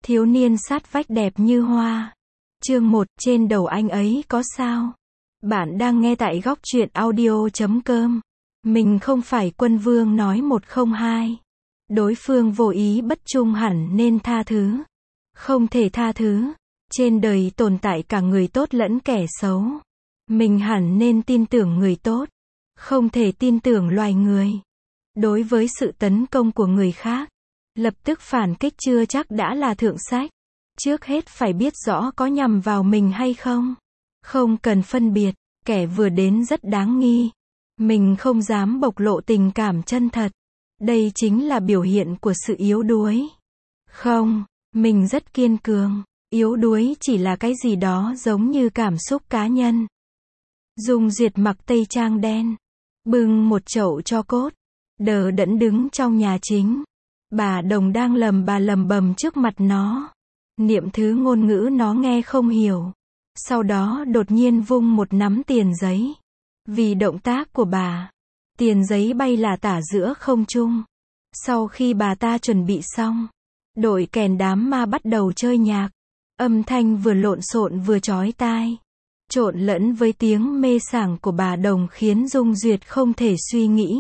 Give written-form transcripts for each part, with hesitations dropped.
Thiếu niên sát vách đẹp như hoa. Chương 1, trên đầu anh ấy có sao? Bạn đang nghe tại góc truyện audio.com. Mình không phải quân vương nói 102. Đối phương vô ý bất trung hẳn nên tha thứ. Không thể tha thứ. Trên đời tồn tại cả người tốt lẫn kẻ xấu. Mình hẳn nên tin tưởng người tốt. Không thể tin tưởng loài người. Đối với sự tấn công của người khác, lập tức phản kích chưa chắc đã là thượng sách. Trước hết phải biết rõ có nhằm vào mình hay không. Không cần phân biệt, kẻ vừa đến rất đáng nghi. Mình không dám bộc lộ tình cảm chân thật. Đây chính là biểu hiện của sự yếu đuối. Không, mình rất kiên cường. Yếu đuối chỉ là cái gì đó giống như cảm xúc cá nhân. Dung Duyệt mặc tây trang đen, bưng một chậu tro cốt, đờ đẫn đứng trong nhà chính. Bà Đồng đang lầm bầm trước mặt nó. Niệm thứ ngôn ngữ nó nghe không hiểu. Sau đó đột nhiên vung một nắm tiền giấy. Vì động tác của bà, tiền giấy bay là tả giữa không trung. Sau khi bà ta chuẩn bị xong, đội kèn đám ma bắt đầu chơi nhạc. Âm thanh vừa lộn xộn vừa chói tai, trộn lẫn với tiếng mê sảng của bà Đồng khiến Dung Duyệt không thể suy nghĩ.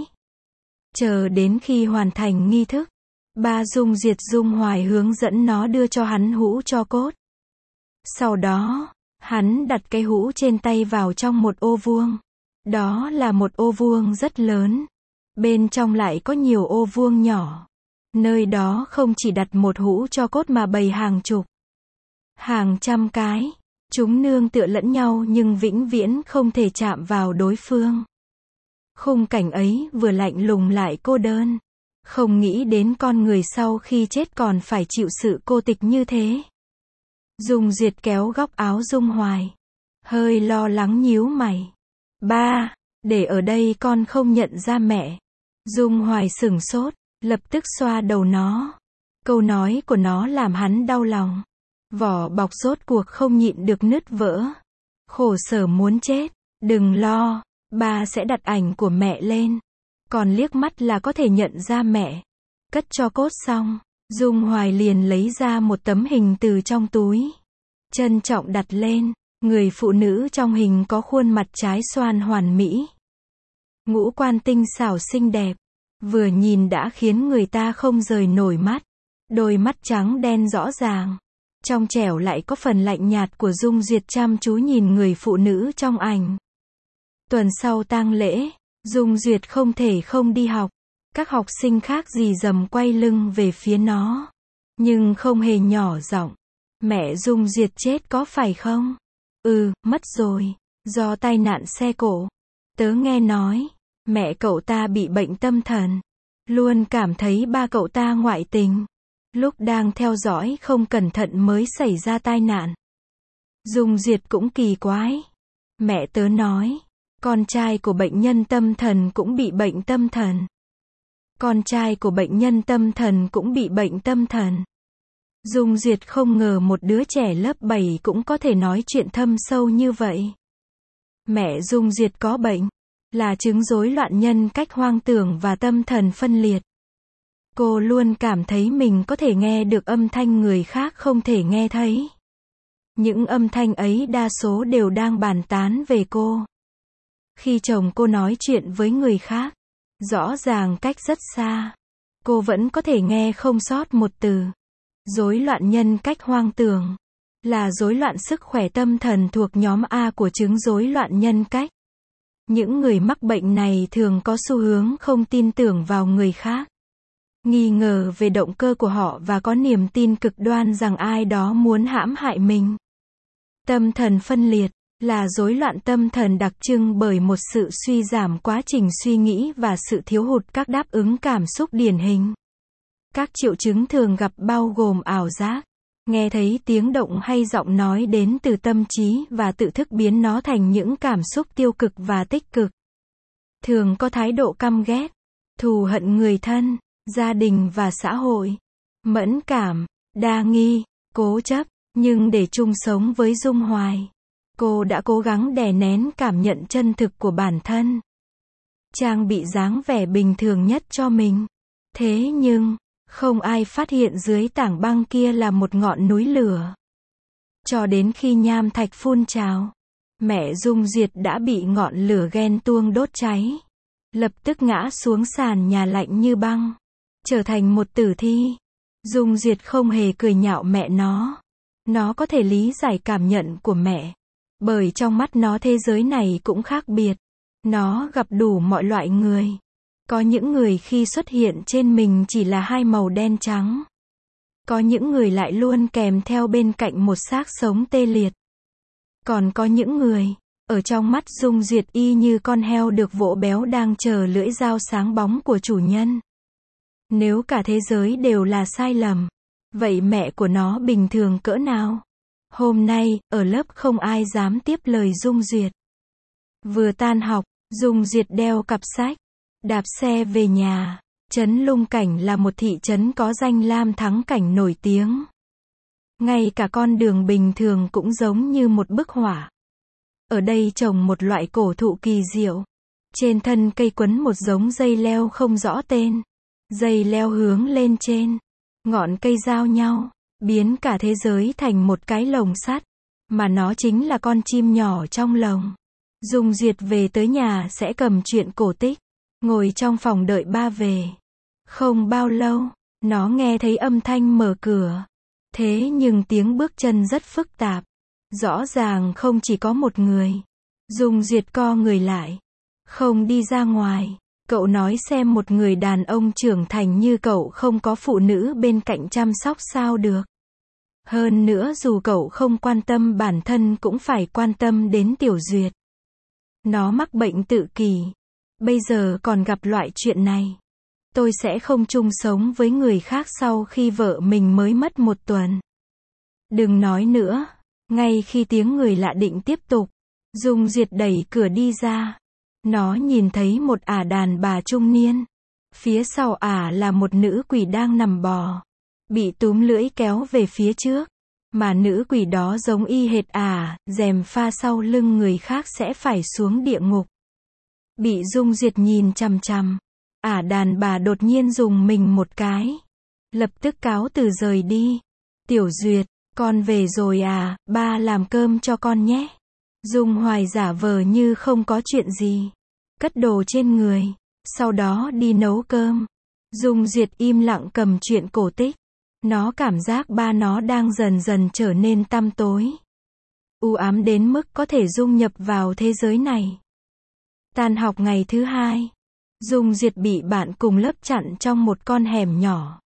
Chờ đến khi hoàn thành nghi thức, ba Dung Duyệt Dung Hoài hướng dẫn nó đưa cho hắn hũ tro cốt. Sau đó, hắn đặt cái hũ trên tay vào trong một ô vuông. Đó là một ô vuông rất lớn. Bên trong lại có nhiều ô vuông nhỏ. Nơi đó không chỉ đặt một hũ tro cốt mà bày hàng chục, hàng trăm cái. Chúng nương tựa lẫn nhau nhưng vĩnh viễn không thể chạm vào đối phương. Khung cảnh ấy vừa lạnh lùng lại cô đơn. Không nghĩ đến con người sau khi chết còn phải chịu sự cô tịch như thế. Dung Duyệt kéo góc áo Dung Hoài, hơi lo lắng nhíu mày. Ba, để ở đây con không nhận ra mẹ. Dung Hoài sửng sốt, lập tức xoa đầu nó. Câu nói của nó làm hắn đau lòng. Vỏ bọc rốt cuộc không nhịn được nứt vỡ. Khổ sở muốn chết. Đừng lo, ba sẽ đặt ảnh của mẹ lên. Còn liếc mắt là có thể nhận ra mẹ. Cất tro cốt xong, Dung Hoài liền lấy ra một tấm hình từ trong túi. Trân trọng đặt lên. Người phụ nữ trong hình có khuôn mặt trái xoan hoàn mỹ. Ngũ quan tinh xảo xinh đẹp. Vừa nhìn đã khiến người ta không rời nổi mắt. Đôi mắt trắng đen rõ ràng. Trong trẻo lại có phần lạnh nhạt của Dung Duyệt chăm chú nhìn người phụ nữ trong ảnh. Tuần sau tang lễ, Dung Duyệt không thể không đi học. Các học sinh khác rì rầm quay lưng về phía nó. Nhưng không hề nhỏ giọng. Mẹ Dung Duyệt chết có phải không? Mất rồi. Do tai nạn xe cộ. Tớ nghe nói, mẹ cậu ta bị bệnh tâm thần. Luôn cảm thấy ba cậu ta ngoại tình. Lúc đang theo dõi không cẩn thận mới xảy ra tai nạn. Dung Duyệt cũng kỳ quái. Mẹ tớ nói, con trai của bệnh nhân tâm thần cũng bị bệnh tâm thần. Con trai của bệnh nhân tâm thần cũng bị bệnh tâm thần. Dung Duyệt không ngờ một đứa trẻ lớp 7 cũng có thể nói chuyện thâm sâu như vậy. Mẹ Dung Duyệt có bệnh, là chứng rối loạn nhân cách hoang tưởng và tâm thần phân liệt. Cô luôn cảm thấy mình có thể nghe được âm thanh người khác không thể nghe thấy. Những âm thanh ấy đa số đều đang bàn tán về cô. Khi chồng cô nói chuyện với người khác, rõ ràng cách rất xa, cô vẫn có thể nghe không sót một từ. Rối loạn nhân cách hoang tưởng là rối loạn sức khỏe tâm thần thuộc nhóm A của chứng rối loạn nhân cách. Những người mắc bệnh này thường có xu hướng không tin tưởng vào người khác, nghi ngờ về động cơ của họ và có niềm tin cực đoan rằng ai đó muốn hãm hại mình. Tâm thần phân liệt là rối loạn tâm thần đặc trưng bởi một sự suy giảm quá trình suy nghĩ và sự thiếu hụt các đáp ứng cảm xúc điển hình. Các triệu chứng thường gặp bao gồm ảo giác, nghe thấy tiếng động hay giọng nói đến từ tâm trí và tự thức biến nó thành những cảm xúc tiêu cực và tích cực. Thường có thái độ căm ghét, thù hận người thân, gia đình và xã hội. Mẫn cảm, đa nghi, cố chấp, nhưng để chung sống với Dung Hoài, cô đã cố gắng đè nén cảm nhận chân thực của bản thân. Trang bị dáng vẻ bình thường nhất cho mình. Thế nhưng, Không ai phát hiện dưới tảng băng kia là một ngọn núi lửa. Cho đến khi nham thạch phun trào, mẹ Dung Duyệt đã bị ngọn lửa ghen tuông đốt cháy. Lập tức ngã xuống sàn nhà lạnh như băng, trở thành một tử thi. Dung Duyệt không hề cười nhạo mẹ nó. Nó có thể lý giải cảm nhận của mẹ. Bởi trong mắt nó thế giới này cũng khác biệt. Nó gặp đủ mọi loại người. Có những người khi xuất hiện trên mình chỉ là hai màu đen trắng. Có những người lại luôn kèm theo bên cạnh một xác sống tê liệt. Còn có những người, ở trong mắt Dung Duyệt y như con heo được vỗ béo đang chờ lưỡi dao sáng bóng của chủ nhân. Nếu cả thế giới đều là sai lầm, vậy mẹ của nó bình thường cỡ nào? Hôm nay, ở lớp không ai dám tiếp lời Dung Duyệt. Vừa tan học, Dung Duyệt đeo cặp sách, đạp xe về nhà. Trấn Lung Cảnh là một thị trấn có danh lam thắng cảnh nổi tiếng. Ngay cả con đường bình thường cũng giống như một bức họa. Ở đây trồng một loại cổ thụ kỳ diệu. Trên thân cây quấn một giống dây leo không rõ tên. Dây leo hướng lên trên. Ngọn cây giao nhau, biến cả thế giới thành một cái lồng sắt. Mà nó chính là con chim nhỏ trong lồng. Dung Duyệt về tới nhà sẽ cầm truyện cổ tích. Ngồi trong phòng đợi ba về. Không bao lâu, nó nghe thấy âm thanh mở cửa. Thế nhưng tiếng bước chân rất phức tạp. Rõ ràng không chỉ có một người. Dung Duyệt co người lại. Không đi ra ngoài. Cậu nói xem một người đàn ông trưởng thành như cậu không có phụ nữ bên cạnh chăm sóc sao được. Hơn nữa dù cậu không quan tâm bản thân cũng phải quan tâm đến Tiểu Duyệt. Nó mắc bệnh tự kỷ. Bây giờ còn gặp loại chuyện này. Tôi sẽ không chung sống với người khác sau khi vợ mình mới mất 1 tuần. Đừng nói nữa. Ngay khi tiếng người lạ định tiếp tục, Dung Duyệt đẩy cửa đi ra. Nó nhìn thấy một đàn bà trung niên. Phía sau là một nữ quỷ đang nằm bò. Bị túm lưỡi kéo về phía trước. Mà nữ quỷ đó giống y hệt rèm pha sau lưng người khác sẽ phải xuống địa ngục. Bị Dung Duyệt nhìn chằm chằm. Đàn bà đột nhiên dùng mình một cái. Lập tức cáo từ rời đi. Tiểu Duyệt, con về rồi ba làm cơm cho con nhé. Dung Hoài giả vờ như không có chuyện gì. Cất đồ trên người. Sau đó đi nấu cơm. Dung Duyệt im lặng cầm truyện cổ tích. Nó cảm giác ba nó đang dần dần trở nên tăm tối. U ám đến mức có thể dung nhập vào thế giới này. Tan học ngày thứ 2. Dung Duyệt bị bạn cùng lớp chặn trong một con hẻm nhỏ.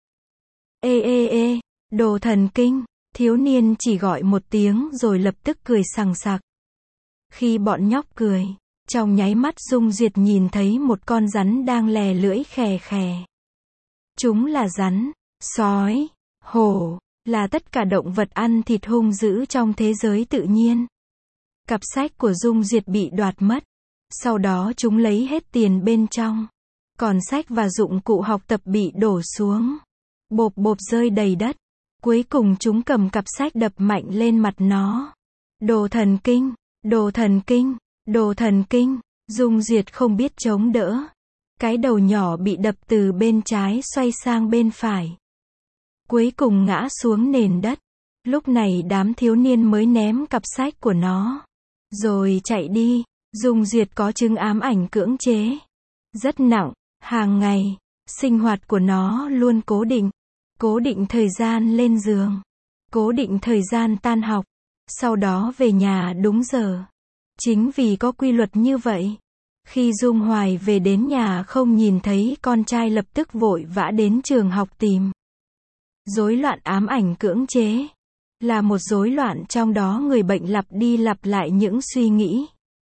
Ê, đồ thần kinh. Thiếu niên chỉ gọi một tiếng rồi lập tức cười sằng sặc. Khi bọn nhóc cười, trong nháy mắt Dung Duyệt nhìn thấy một con rắn đang lè lưỡi khè khè. Chúng là rắn, sói, hổ, là tất cả động vật ăn thịt hung dữ trong thế giới tự nhiên. Cặp sách của Dung Duyệt bị đoạt mất. Sau đó chúng lấy hết tiền bên trong. Còn sách và dụng cụ học tập bị đổ xuống. Bộp bộp rơi đầy đất. Cuối cùng chúng cầm cặp sách đập mạnh lên mặt nó. Đồ thần kinh, đồ thần kinh, đồ thần kinh. Dung Duyệt không biết chống đỡ. Cái đầu nhỏ bị đập từ bên trái xoay sang bên phải. Cuối cùng ngã xuống nền đất. Lúc này đám thiếu niên mới ném cặp sách của nó. Rồi chạy đi. Dung Duyệt có chứng ám ảnh cưỡng chế. Rất nặng. Hàng ngày, sinh hoạt của nó luôn cố định. Cố định thời gian lên giường. Cố định thời gian tan học. Sau đó về nhà đúng giờ. Chính vì có quy luật như vậy. Khi Dung Hoài về đến nhà không nhìn thấy con trai lập tức vội vã đến trường học tìm. Rối loạn ám ảnh cưỡng chế. Là một rối loạn trong đó người bệnh lặp đi lặp lại những suy nghĩ.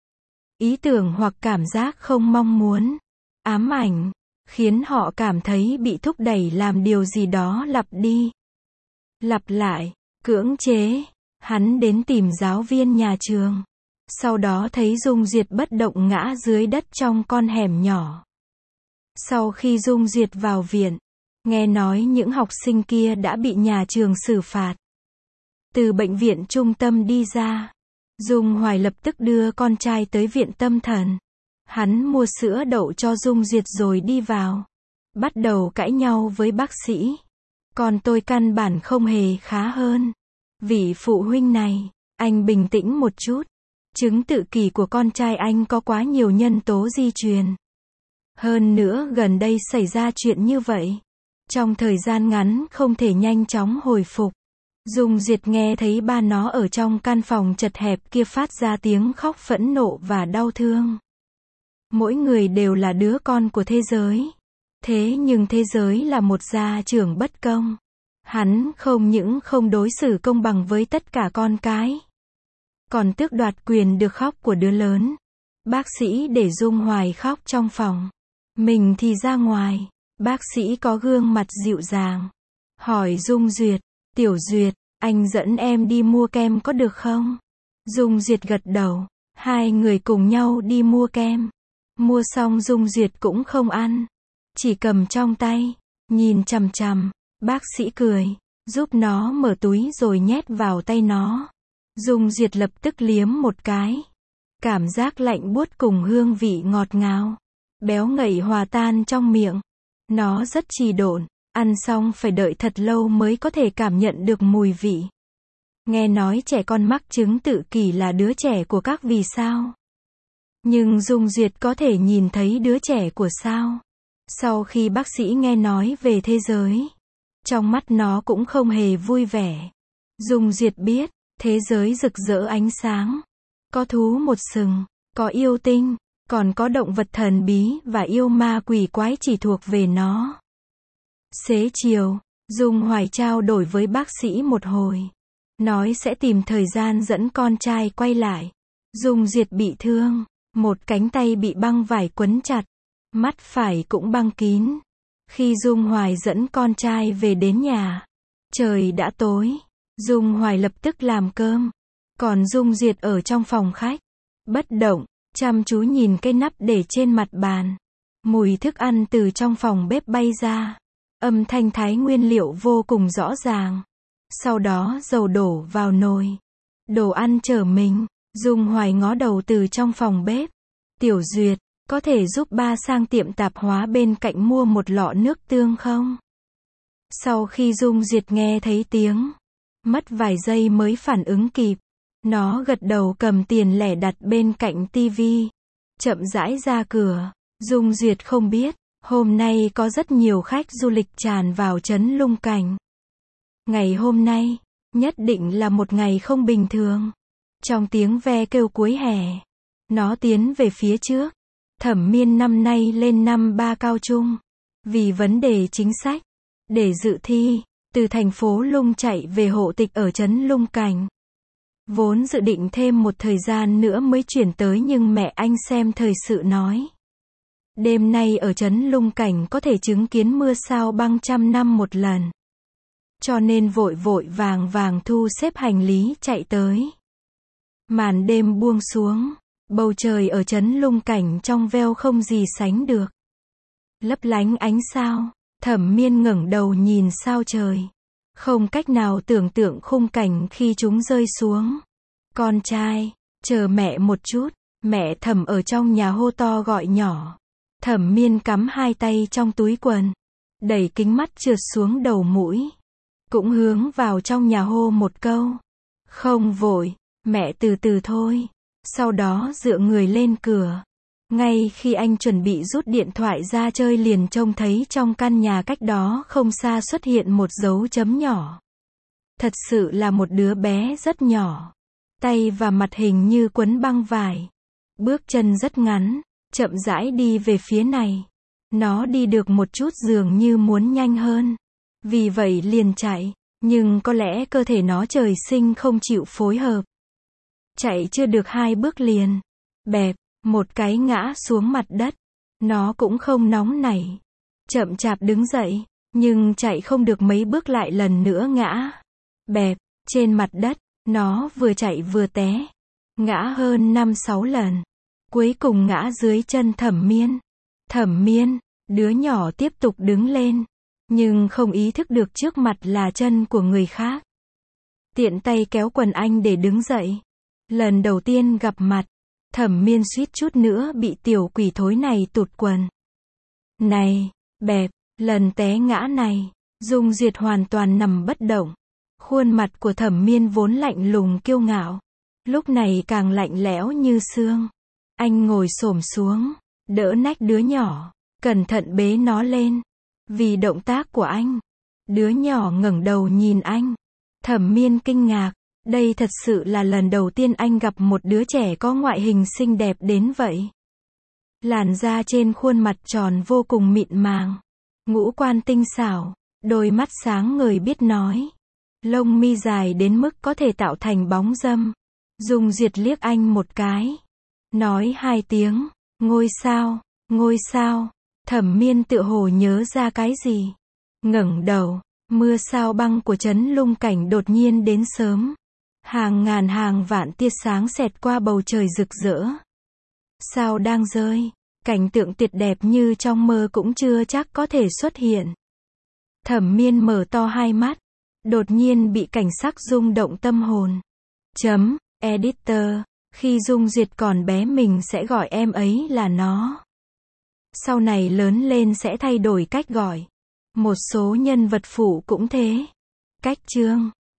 Ý tưởng hoặc cảm giác không mong muốn. Ám ảnh. Khiến họ cảm thấy bị thúc đẩy làm điều gì đó lặp đi. Lặp lại. Cưỡng chế. Hắn đến tìm giáo viên nhà trường. Sau đó thấy Dung Duyệt bất động ngã dưới đất trong con hẻm nhỏ. Sau khi Dung Duyệt vào viện, nghe nói những học sinh kia đã bị nhà trường xử phạt. Từ bệnh viện trung tâm đi ra, Dung Hoài lập tức đưa con trai tới viện tâm thần. Hắn mua sữa đậu cho Dung Duyệt rồi đi vào. Bắt đầu cãi nhau với bác sĩ. Con tôi căn bản không hề khá hơn. Vị phụ huynh này, anh bình tĩnh một chút. Chứng tự kỷ của con trai anh có quá nhiều nhân tố di truyền. Hơn nữa gần đây xảy ra chuyện như vậy. Trong thời gian ngắn không thể nhanh chóng hồi phục. Dung Duyệt nghe thấy ba nó ở trong căn phòng chật hẹp kia phát ra tiếng khóc phẫn nộ và đau thương. Mỗi người đều là đứa con của thế giới. Thế nhưng thế giới là một gia trưởng bất công. Hắn không những không đối xử công bằng với tất cả con cái, còn tước đoạt quyền được khóc của đứa lớn. Bác sĩ để Dung Hoài khóc trong phòng. Mình thì ra ngoài. Bác sĩ có gương mặt dịu dàng. Hỏi Dung Duyệt, Tiểu Duyệt, anh dẫn em đi mua kem có được không? Dung Duyệt gật đầu. Hai người cùng nhau đi mua kem. Mua xong Dung Duyệt cũng không ăn. Chỉ cầm trong tay. Nhìn chằm chằm. Bác sĩ cười. Giúp nó mở túi rồi nhét vào tay nó. Dung Duyệt lập tức liếm một cái. Cảm giác lạnh buốt cùng hương vị ngọt ngào, béo ngậy hòa tan trong miệng. Nó rất trì độn. Ăn xong phải đợi thật lâu mới có thể cảm nhận được mùi vị. Nghe nói trẻ con mắc chứng tự kỷ là đứa trẻ của các vì sao. Nhưng Dung Duyệt có thể nhìn thấy đứa trẻ của sao. Sau khi bác sĩ nghe nói về thế giới, trong mắt nó cũng không hề vui vẻ. Dung Duyệt biết, thế giới rực rỡ ánh sáng. Có thú một sừng, có yêu tinh, còn có động vật thần bí và yêu ma quỷ quái chỉ thuộc về nó. Xế chiều, Dung Hoài trao đổi với bác sĩ một hồi. Nói sẽ tìm thời gian dẫn con trai quay lại. Dung Duyệt bị thương. Một cánh tay bị băng vải quấn chặt. Mắt phải cũng băng kín. Khi Dung Hoài dẫn con trai về đến nhà, trời đã tối. Dung Hoài lập tức làm cơm. Còn Dung Duyệt ở trong phòng khách, bất động, chăm chú nhìn cái nắp để trên mặt bàn. Mùi thức ăn từ trong phòng bếp bay ra. Âm thanh thái nguyên liệu vô cùng rõ ràng. Sau đó dầu đổ vào nồi. Đồ ăn chở mình. Dung Hoài ngó đầu từ trong phòng bếp. Tiểu Duyệt, có thể giúp ba sang tiệm tạp hóa bên cạnh mua một lọ nước tương không? Sau khi Dung Duyệt nghe thấy tiếng, mất vài giây mới phản ứng kịp. Nó gật đầu cầm tiền lẻ đặt bên cạnh tivi. Chậm rãi ra cửa. Dung Duyệt không biết, hôm nay có rất nhiều khách du lịch tràn vào trấn Lung Cảnh. Ngày hôm nay, nhất định là một ngày không bình thường. Trong tiếng ve kêu cuối hè, nó tiến về phía trước. Thẩm Miên năm nay lên năm 3 cao trung. Vì vấn đề chính sách, để dự thi, từ thành phố Lung chạy về hộ tịch ở trấn Lung Cảnh. Vốn dự định thêm một thời gian nữa mới chuyển tới nhưng mẹ anh xem thời sự nói. Đêm nay ở trấn Lung Cảnh có thể chứng kiến mưa sao băng trăm năm một lần. Cho nên vội vội vàng vàng thu xếp hành lý chạy tới. Màn đêm buông xuống. Bầu trời ở trấn Lung Cảnh trong veo không gì sánh được. Lấp lánh ánh sao. Thẩm Miên ngẩng đầu nhìn sao trời. Không cách nào tưởng tượng khung cảnh khi chúng rơi xuống. Con trai, chờ mẹ một chút. Mẹ Thẩm ở trong nhà hô to gọi nhỏ. Thẩm Miên cắm hai tay trong túi quần. Đẩy kính mắt trượt xuống đầu mũi. Cũng hướng vào trong nhà hô một câu. Không vội, mẹ từ từ thôi. Sau đó dựa người lên cửa. Ngay khi anh chuẩn bị rút điện thoại ra chơi liền trông thấy trong căn nhà cách đó không xa xuất hiện một dấu chấm nhỏ. Thật sự là một đứa bé rất nhỏ. Tay và mặt hình như quấn băng vải. Bước chân rất ngắn, chậm rãi đi về phía này. Nó đi được một chút dường như muốn nhanh hơn. Vì vậy liền chạy, nhưng có lẽ cơ thể nó trời sinh không chịu phối hợp. Chạy chưa được 2 bước liền, bẹp, một cái ngã xuống mặt đất. Nó cũng không nóng nảy. Chậm chạp đứng dậy, nhưng chạy không được mấy bước lại lần nữa ngã. Bẹp, trên mặt đất, nó vừa chạy vừa té. Ngã hơn 5-6 lần. Cuối cùng ngã dưới chân Thẩm Miên. Thẩm Miên, đứa nhỏ tiếp tục đứng lên. Nhưng không ý thức được trước mặt là chân của người khác. Tiện tay kéo quần anh để đứng dậy. Lần đầu tiên gặp mặt, Thẩm Miên suýt chút nữa bị tiểu quỷ thối này tụt quần. Này, bẹp, lần té ngã này, Dung Duyệt hoàn toàn nằm bất động. Khuôn mặt của Thẩm Miên vốn lạnh lùng kiêu ngạo, lúc này càng lạnh lẽo như xương. Anh ngồi xổm xuống, đỡ nách đứa nhỏ, cẩn thận bế nó lên. Vì động tác của anh, đứa nhỏ ngẩng đầu nhìn anh. Thẩm Miên kinh ngạc, đây thật sự là lần đầu tiên anh gặp một đứa trẻ có ngoại hình xinh đẹp đến vậy. Làn da trên khuôn mặt tròn vô cùng mịn màng, ngũ quan tinh xảo, đôi mắt sáng ngời biết nói. Lông mi dài đến mức có thể tạo thành bóng râm. Dung Duyệt liếc anh một cái, nói hai tiếng, ngôi sao, ngôi sao. Thẩm Miên tựa hồ nhớ ra cái gì, ngẩng đầu. Mưa sao băng của trấn Lung Cảnh đột nhiên đến sớm. Hàng ngàn hàng vạn tia sáng xẹt qua bầu trời rực rỡ. Sao đang rơi, cảnh tượng tuyệt đẹp như trong mơ cũng chưa chắc có thể xuất hiện. Thẩm Miên mở to hai mắt, đột nhiên bị cảnh sắc rung động tâm hồn. Editor, khi Dung Duyệt còn bé mình sẽ gọi em ấy là nó. Sau này lớn lên sẽ thay đổi cách gọi. Một số nhân vật phụ cũng thế. Cách chương